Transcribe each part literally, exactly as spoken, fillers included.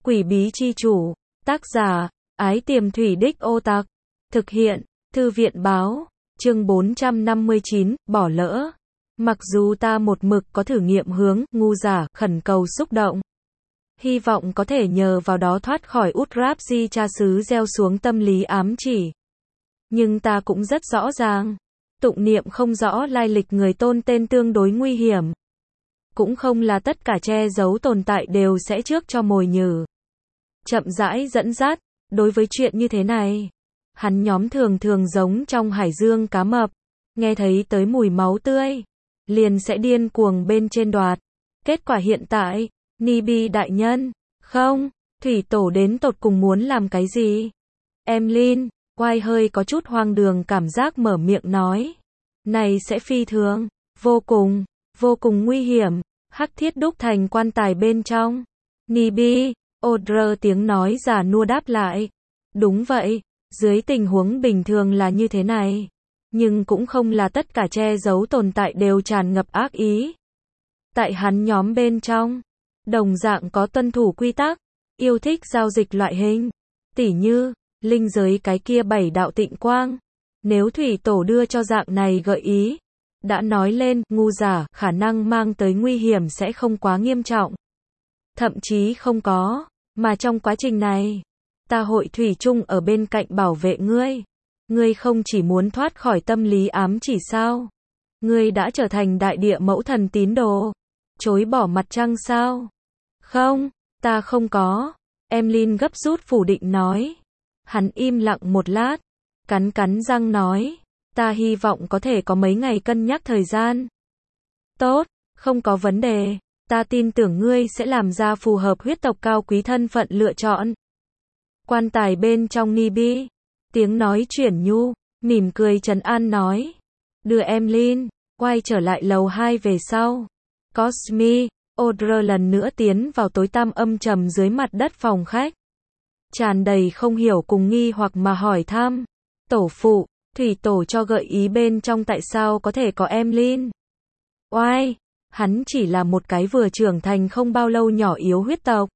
Quỷ bí chi chủ. Tác giả, Ái Tiềm Thủy Đích Ô Tặc. Thực hiện, Thư viện báo. Chương bốn trăm năm mươi chín, bỏ lỡ. Mặc dù ta một mực có thử nghiệm hướng, ngu giả, khẩn cầu xúc động. Hy vọng có thể nhờ vào đó thoát khỏi Udrabji cha xứ gieo xuống tâm lý ám chỉ. Nhưng ta cũng rất rõ ràng. Tụng niệm không rõ lai lịch người tôn tên tương đối nguy hiểm. Cũng không là tất cả che giấu tồn tại đều sẽ trước cho mồi nhử. Chậm rãi dẫn dắt, đối với chuyện như thế này, hắn nhóm thường thường giống trong hải dương cá mập, nghe thấy tới mùi máu tươi, liền sẽ điên cuồng bên trên đoạt. Kết quả hiện tại, Nibi đại nhân, không, thủy tổ đến tột cùng muốn làm cái gì? Emlyn, oai hơi có chút hoang đường cảm giác mở miệng nói. Này sẽ phi thường, vô cùng, vô cùng nguy hiểm, hắc thiết đúc thành quan tài bên trong. Nibi, Odr tiếng nói giả nua đáp lại. Đúng vậy, dưới tình huống bình thường là như thế này. Nhưng cũng không là tất cả che giấu tồn tại đều tràn ngập ác ý. Tại hắn nhóm bên trong, đồng dạng có tuân thủ quy tắc, yêu thích giao dịch loại hình. Tỉ như, linh giới cái kia bảy đạo tịnh quang. Nếu thủy tổ đưa cho dạng này gợi ý, đã nói lên, ngu giả, khả năng mang tới nguy hiểm sẽ không quá nghiêm trọng. Thậm chí không có, mà trong quá trình này, ta hội thủy chung ở bên cạnh bảo vệ ngươi. Ngươi không chỉ muốn thoát khỏi tâm lý ám chỉ sao? Ngươi đã trở thành đại địa mẫu thần tín đồ. Chối bỏ mặt trăng sao? Không, ta không có. Emlyn gấp rút phủ định nói. Hắn im lặng một lát, cắn cắn răng nói. Ta hy vọng có thể có mấy ngày cân nhắc thời gian. Tốt, không có vấn đề. Ta tin tưởng ngươi sẽ làm ra phù hợp huyết tộc cao quý thân phận lựa chọn. Quan tài bên trong Nibi, tiếng nói chuyển nhu, mỉm cười trấn an nói. Đưa Emlyn, quay trở lại lầu hai về sau. Cosmi, Odr lần nữa tiến vào tối tăm âm trầm dưới mặt đất phòng khách. Tràn đầy không hiểu cùng nghi hoặc mà hỏi thăm. Tổ phụ, thủy tổ cho gợi ý bên trong tại sao có thể có Emlyn. Oai, hắn chỉ là một cái vừa trưởng thành không bao lâu nhỏ yếu huyết tộc.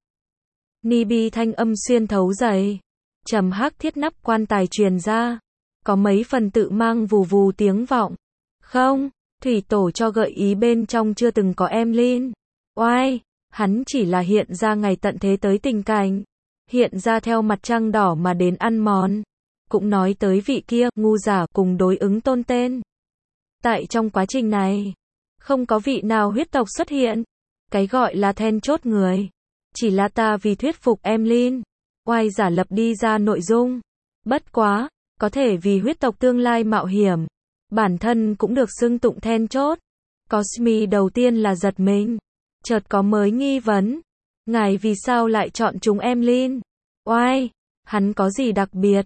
Nibi thanh âm xuyên thấu dày. Trầm hắc thiết nắp quan tài truyền ra. Có mấy phần tự mang vù vù tiếng vọng. Không, thủy tổ cho gợi ý bên trong chưa từng có Emlyn. Oai, hắn chỉ là hiện ra ngày tận thế tới tình cảnh. Hiện ra theo mặt trăng đỏ mà đến ăn mòn. Cũng nói tới vị kia, ngu giả cùng đối ứng tôn tên. Tại trong quá trình này, không có vị nào huyết tộc xuất hiện. Cái gọi là then chốt người. Chỉ là ta vì thuyết phục Emlyn. Oai giả lập đi ra nội dung. Bất quá, có thể vì huyết tộc tương lai mạo hiểm. Bản thân cũng được xưng tụng then chốt. Cosmi đầu tiên là giật mình. Chợt có mới nghi vấn. Ngài vì sao lại chọn chúng Emlyn? Oai, hắn có gì đặc biệt?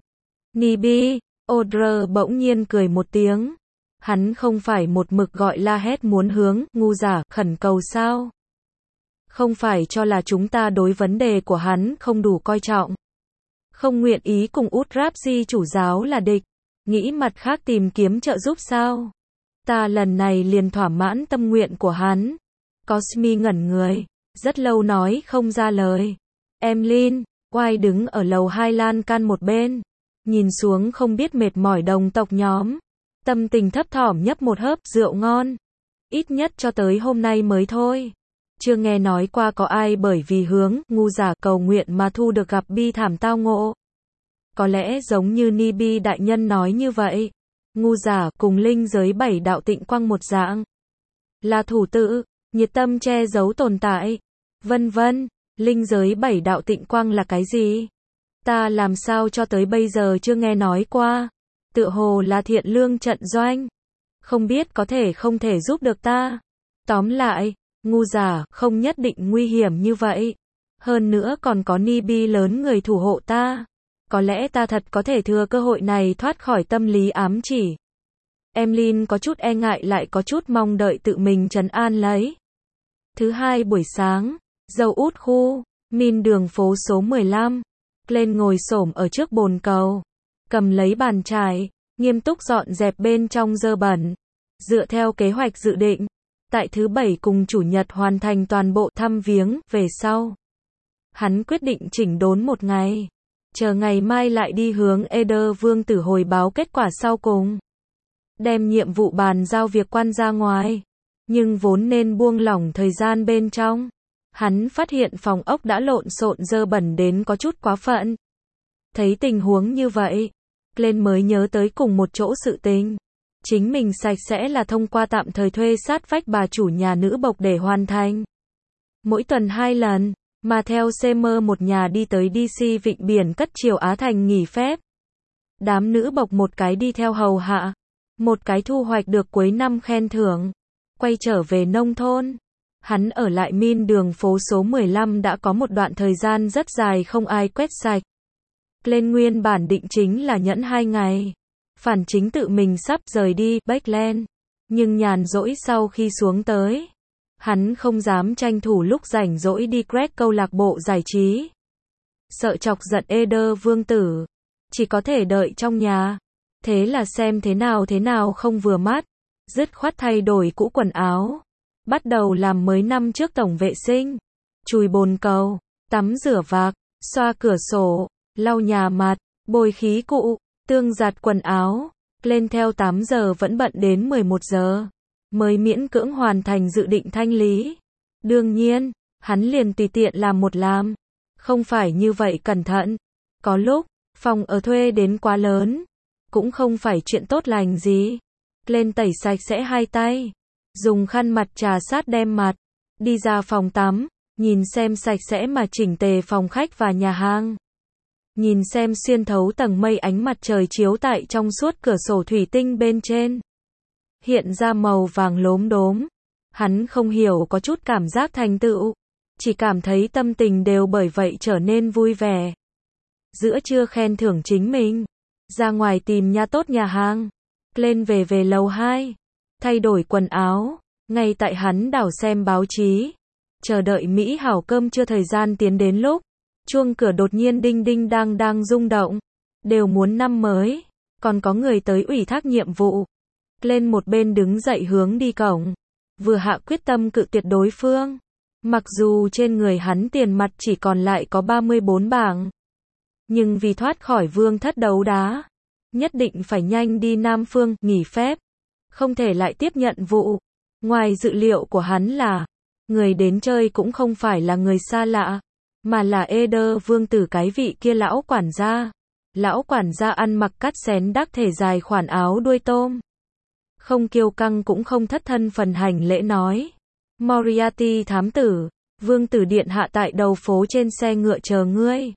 Nibi, Odr bỗng nhiên cười một tiếng. Hắn không phải một mực gọi la hét muốn hướng, ngu giả, khẩn cầu sao? Không phải cho là chúng ta đối vấn đề của hắn không đủ coi trọng. Không nguyện ý cùng Udrabji chủ giáo là địch. Nghĩ mặt khác tìm kiếm trợ giúp sao? Ta lần này liền thỏa mãn tâm nguyện của hắn. Cosmi ngẩn người. Rất lâu nói không ra lời. Emlyn, Oai đứng ở lầu hai lan can một bên. Nhìn xuống không biết mệt mỏi đồng tộc nhóm. Tâm tình thấp thỏm nhấp một hớp rượu ngon. Ít nhất cho tới hôm nay mới thôi. Chưa nghe nói qua có ai bởi vì hướng, ngu giả cầu nguyện mà thu được gặp bi thảm tao ngộ. Có lẽ giống như Nibi đại nhân nói như vậy. Ngu giả cùng linh giới bảy đạo tịnh quang một dạng. Là thủ tự, nhiệt tâm che giấu tồn tại. Vân vân, linh giới bảy đạo tịnh quang là cái gì? Ta làm sao cho tới bây giờ chưa nghe nói qua. Tựa hồ là thiện lương trận doanh. Không biết có thể không thể giúp được ta. Tóm lại, ngu giả không nhất định nguy hiểm như vậy. Hơn nữa còn có Nibi lớn người thủ hộ ta. Có lẽ ta thật có thể thừa cơ hội này thoát khỏi tâm lý ám chỉ. Emlyn có chút e ngại lại có chút mong đợi tự mình trấn an lấy. Thứ hai buổi sáng, dâu út khu, min đường phố số mười lăm. Lên ngồi xổm ở trước bồn cầu. Cầm lấy bàn chải, nghiêm túc dọn dẹp bên trong dơ bẩn. Dựa theo kế hoạch dự định, tại thứ bảy cùng chủ nhật hoàn thành toàn bộ thăm viếng, về sau. Hắn quyết định chỉnh đốn một ngày, chờ ngày mai lại đi hướng Eder vương tử hồi báo kết quả sau cùng. Đem nhiệm vụ bàn giao việc quan ra ngoài, nhưng vốn nên buông lỏng thời gian bên trong. Hắn phát hiện phòng ốc đã lộn xộn dơ bẩn đến có chút quá phận. Thấy tình huống như vậy, Glenn mới nhớ tới cùng một chỗ sự tình. Chính mình sạch sẽ là thông qua tạm thời thuê sát vách bà chủ nhà nữ bộc để hoàn thành. Mỗi tuần hai lần, mà theo Seymour một nhà đi tới đê xê Vịnh Biển Cất Triều Á Thành nghỉ phép. Đám nữ bộc một cái đi theo hầu hạ, một cái thu hoạch được cuối năm khen thưởng, quay trở về nông thôn. Hắn ở lại Min đường phố số mười lăm đã có một đoạn thời gian rất dài không ai quét sạch. Glenn nguyên bản định chính là nhẫn hai ngày. Phản chính tự mình sắp rời đi Backland, nhưng nhàn rỗi sau khi xuống tới. Hắn không dám tranh thủ lúc rảnh rỗi đi Greg câu lạc bộ giải trí. Sợ chọc giận Eder vương tử, chỉ có thể đợi trong nhà. Thế là xem thế nào thế nào không vừa mắt, dứt khoát thay đổi cũ quần áo. Bắt đầu làm mới năm trước tổng vệ sinh, chùi bồn cầu, tắm rửa vạc, xoa cửa sổ, lau nhà mặt, bôi khí cụ, tương giặt quần áo. Lên theo tám giờ vẫn bận đến mười một giờ, mới miễn cưỡng hoàn thành dự định thanh lý. Đương nhiên, hắn liền tùy tiện làm một làm, không phải như vậy cẩn thận. Có lúc, phòng ở thuê đến quá lớn, cũng không phải chuyện tốt lành gì. Lên tẩy sạch sẽ hai tay, dùng khăn mặt trà sát đem mặt, đi ra phòng tắm, nhìn xem sạch sẽ mà chỉnh tề phòng khách và nhà hàng. Nhìn xem xuyên thấu tầng mây ánh mặt trời chiếu tại trong suốt cửa sổ thủy tinh bên trên. Hiện ra màu vàng lốm đốm. Hắn không hiểu có chút cảm giác thành tựu. Chỉ cảm thấy tâm tình đều bởi vậy trở nên vui vẻ. Giữa trưa khen thưởng chính mình. Ra ngoài tìm nhà tốt nhà hàng. Lên về về lầu hai. Thay đổi quần áo. Ngay tại hắn đảo xem báo chí. Chờ đợi Mỹ hảo cơm trưa thời gian tiến đến lúc. Chuông cửa đột nhiên đinh đinh đang đang rung động. Đều muốn năm mới. Còn có người tới ủy thác nhiệm vụ. Lên một bên đứng dậy hướng đi cổng. Vừa hạ quyết tâm cự tuyệt đối phương. Mặc dù trên người hắn tiền mặt chỉ còn lại có ba mươi bốn bảng. Nhưng vì thoát khỏi vương thất đấu đá. Nhất định phải nhanh đi Nam Phương, nghỉ phép. Không thể lại tiếp nhận vụ. Ngoài dự liệu của hắn là. Người đến chơi cũng không phải là người xa lạ. Mà là Eder vương tử cái vị kia lão quản gia. Lão quản gia ăn mặc cắt xén đắc thể dài khoản áo đuôi tôm. Không kiêu căng cũng không thất thân phần hành lễ nói. Moriarty thám tử, vương tử điện hạ tại đầu phố trên xe ngựa chờ ngươi.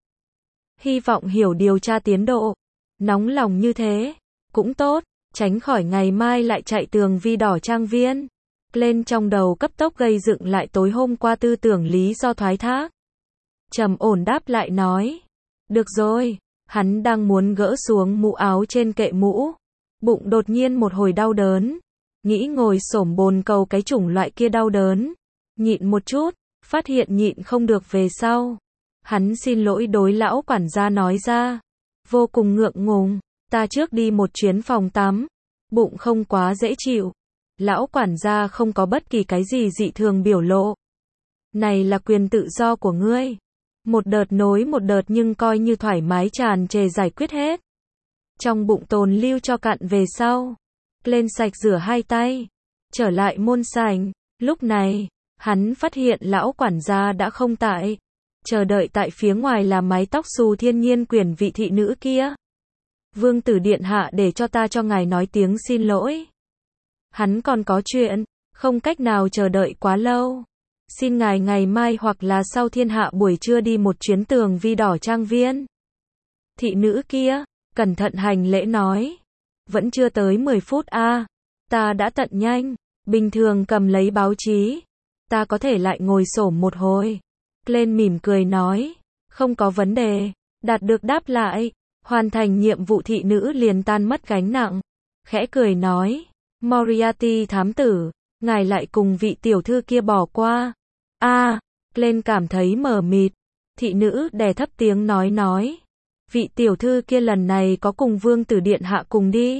Hy vọng hiểu điều tra tiến độ. Nóng lòng như thế, cũng tốt, tránh khỏi ngày mai lại chạy tường vi đỏ trang viên. Lên trong đầu cấp tốc gây dựng lại tối hôm qua tư tưởng lý do thoái thác. Trầm ổn đáp lại nói. Được rồi, hắn đang muốn gỡ xuống mũ áo trên kệ mũ. Bụng đột nhiên một hồi đau đớn. Nghĩ ngồi xổm bồn cầu cái chủng loại kia đau đớn. Nhịn một chút, phát hiện nhịn không được về sau. Hắn xin lỗi đối lão quản gia nói ra. Vô cùng ngượng ngùng, ta trước đi một chuyến phòng tắm. Bụng không quá dễ chịu. Lão quản gia không có bất kỳ cái gì dị thường biểu lộ. Này là quyền tự do của ngươi. Một đợt nối một đợt nhưng coi như thoải mái tràn trề giải quyết hết. Trong bụng tồn lưu cho cặn về sau. Lên sạch rửa hai tay. Trở lại môn sảnh. Lúc này, hắn phát hiện lão quản gia đã không tại. Chờ đợi tại phía ngoài là mái tóc xù thiên nhiên quyền vị thị nữ kia. Vương tử điện hạ để cho ta cho ngài nói tiếng xin lỗi. Hắn còn có chuyện, không cách nào chờ đợi quá lâu. Xin ngài ngày mai hoặc là sau thiên hạ buổi trưa đi một chuyến tường vi đỏ trang viên. Thị nữ kia, cẩn thận hành lễ nói. Vẫn chưa tới mười phút a à, ta đã tận nhanh, bình thường cầm lấy báo chí. Ta có thể lại ngồi xổm một hồi. Lên mỉm cười nói. Không có vấn đề, đạt được đáp lại. Hoàn thành nhiệm vụ thị nữ liền tan mất gánh nặng. Khẽ cười nói. Moriarty thám tử, ngài lại cùng vị tiểu thư kia bỏ qua. A, à, lên cảm thấy mờ mịt. Thị nữ đè thấp tiếng nói nói. Vị tiểu thư kia lần này có cùng vương tử điện hạ cùng đi.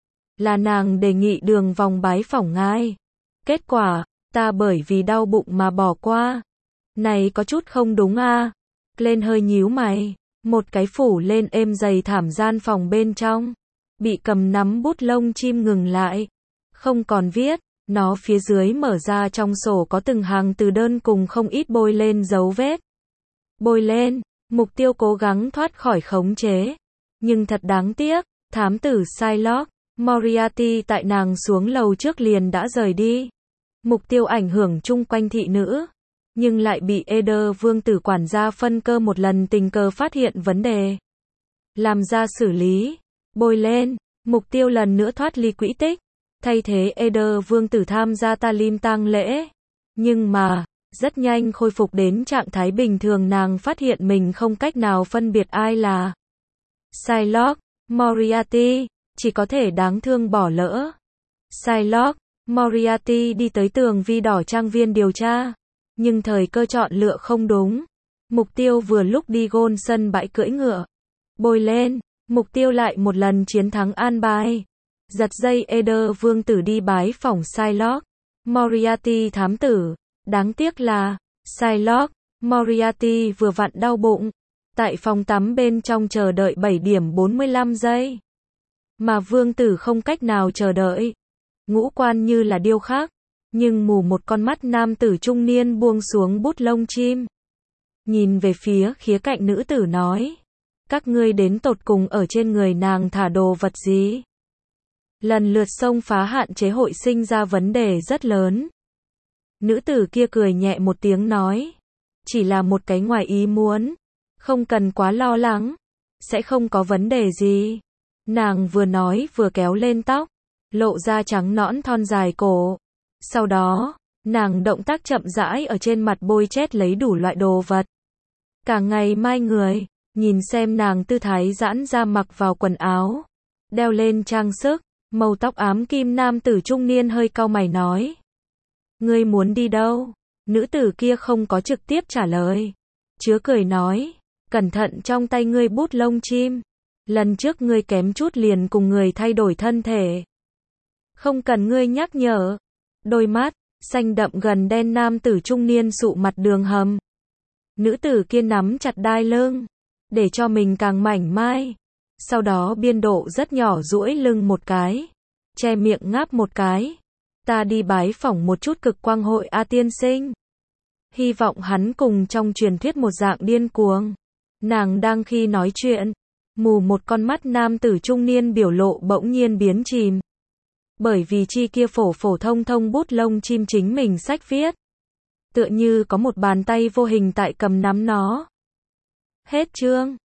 Là nàng đề nghị đường vòng bái phỏng ngài. Kết quả, ta bởi vì đau bụng mà bỏ qua. Này có chút không đúng a à? lên hơi nhíu mày, một cái phủ lên êm dày thảm gian phòng bên trong. Bị cầm nắm bút lông chim ngừng lại. Không còn viết, nó phía dưới mở ra trong sổ có từng hàng từ đơn cùng không ít bôi lên dấu vết. Bôi lên, mục tiêu cố gắng thoát khỏi khống chế. Nhưng thật đáng tiếc, thám tử Shylock Moriarty tại nàng xuống lầu trước liền đã rời đi. Mục tiêu ảnh hưởng chung quanh thị nữ, nhưng lại bị Eder vương tử quản gia phân cơ một lần tình cờ phát hiện vấn đề. Làm ra xử lý, bôi lên, mục tiêu lần nữa thoát ly quỹ tích, thay thế Eder vương tử tham gia Talim tang lễ. Nhưng mà, rất nhanh khôi phục đến trạng thái bình thường, nàng phát hiện mình không cách nào phân biệt ai là Shylock Moriarty, chỉ có thể đáng thương bỏ lỡ. Shylock Moriarty đi tới tường vi đỏ trang viên điều tra, nhưng thời cơ chọn lựa không đúng. Mục tiêu vừa lúc đi gôn sân bãi cưỡi ngựa. Bôi lên, mục tiêu lại một lần chiến thắng an bài. Giật dây Eder vương tử đi bái phỏng Shylock Moriarty thám tử. Đáng tiếc là, Shylock Moriarty vừa vặn đau bụng. Tại phòng tắm bên trong chờ đợi bảy điểm bốn mươi lăm giây. Mà vương tử không cách nào chờ đợi. Ngũ quan như là điêu khắc, nhưng mù một con mắt nam tử trung niên buông xuống bút lông chim. Nhìn về phía khía cạnh nữ tử nói. Các ngươi đến tột cùng ở trên người nàng thả đồ vật gì? Lần lượt xông phá hạn chế hội sinh ra vấn đề rất lớn. Nữ tử kia cười nhẹ một tiếng nói. Chỉ là một cái ngoài ý muốn. Không cần quá lo lắng. Sẽ không có vấn đề gì. Nàng vừa nói vừa kéo lên tóc. Lộ ra trắng nõn thon dài cổ. Sau đó, nàng động tác chậm rãi ở trên mặt bôi chét lấy đủ loại đồ vật. Cả ngày mai người, nhìn xem nàng tư thái giãn ra mặc vào quần áo. Đeo lên trang sức, màu tóc ám kim nam tử trung niên hơi cau mày nói. Ngươi muốn đi đâu? Nữ tử kia không có trực tiếp trả lời. Chứa cười nói, cẩn thận trong tay ngươi bút lông chim. Lần trước ngươi kém chút liền cùng người thay đổi thân thể. Không cần ngươi nhắc nhở. Đôi mắt xanh đậm gần đen nam tử trung niên sụ mặt đường hầm. Nữ tử kia nắm chặt đai lưng, để cho mình càng mảnh mai. Sau đó biên độ rất nhỏ duỗi lưng một cái, che miệng ngáp một cái. Ta đi bái phỏng một chút cực quang hội A tiên sinh. Hy vọng hắn cùng trong truyền thuyết một dạng điên cuồng. Nàng đang khi nói chuyện, mù một con mắt nam tử trung niên biểu lộ bỗng nhiên biến chìm. Bởi vì chi kia phổ phổ thông thông bút lông chim chính mình sách viết. Tựa như có một bàn tay vô hình tại cầm nắm nó. Hết chương.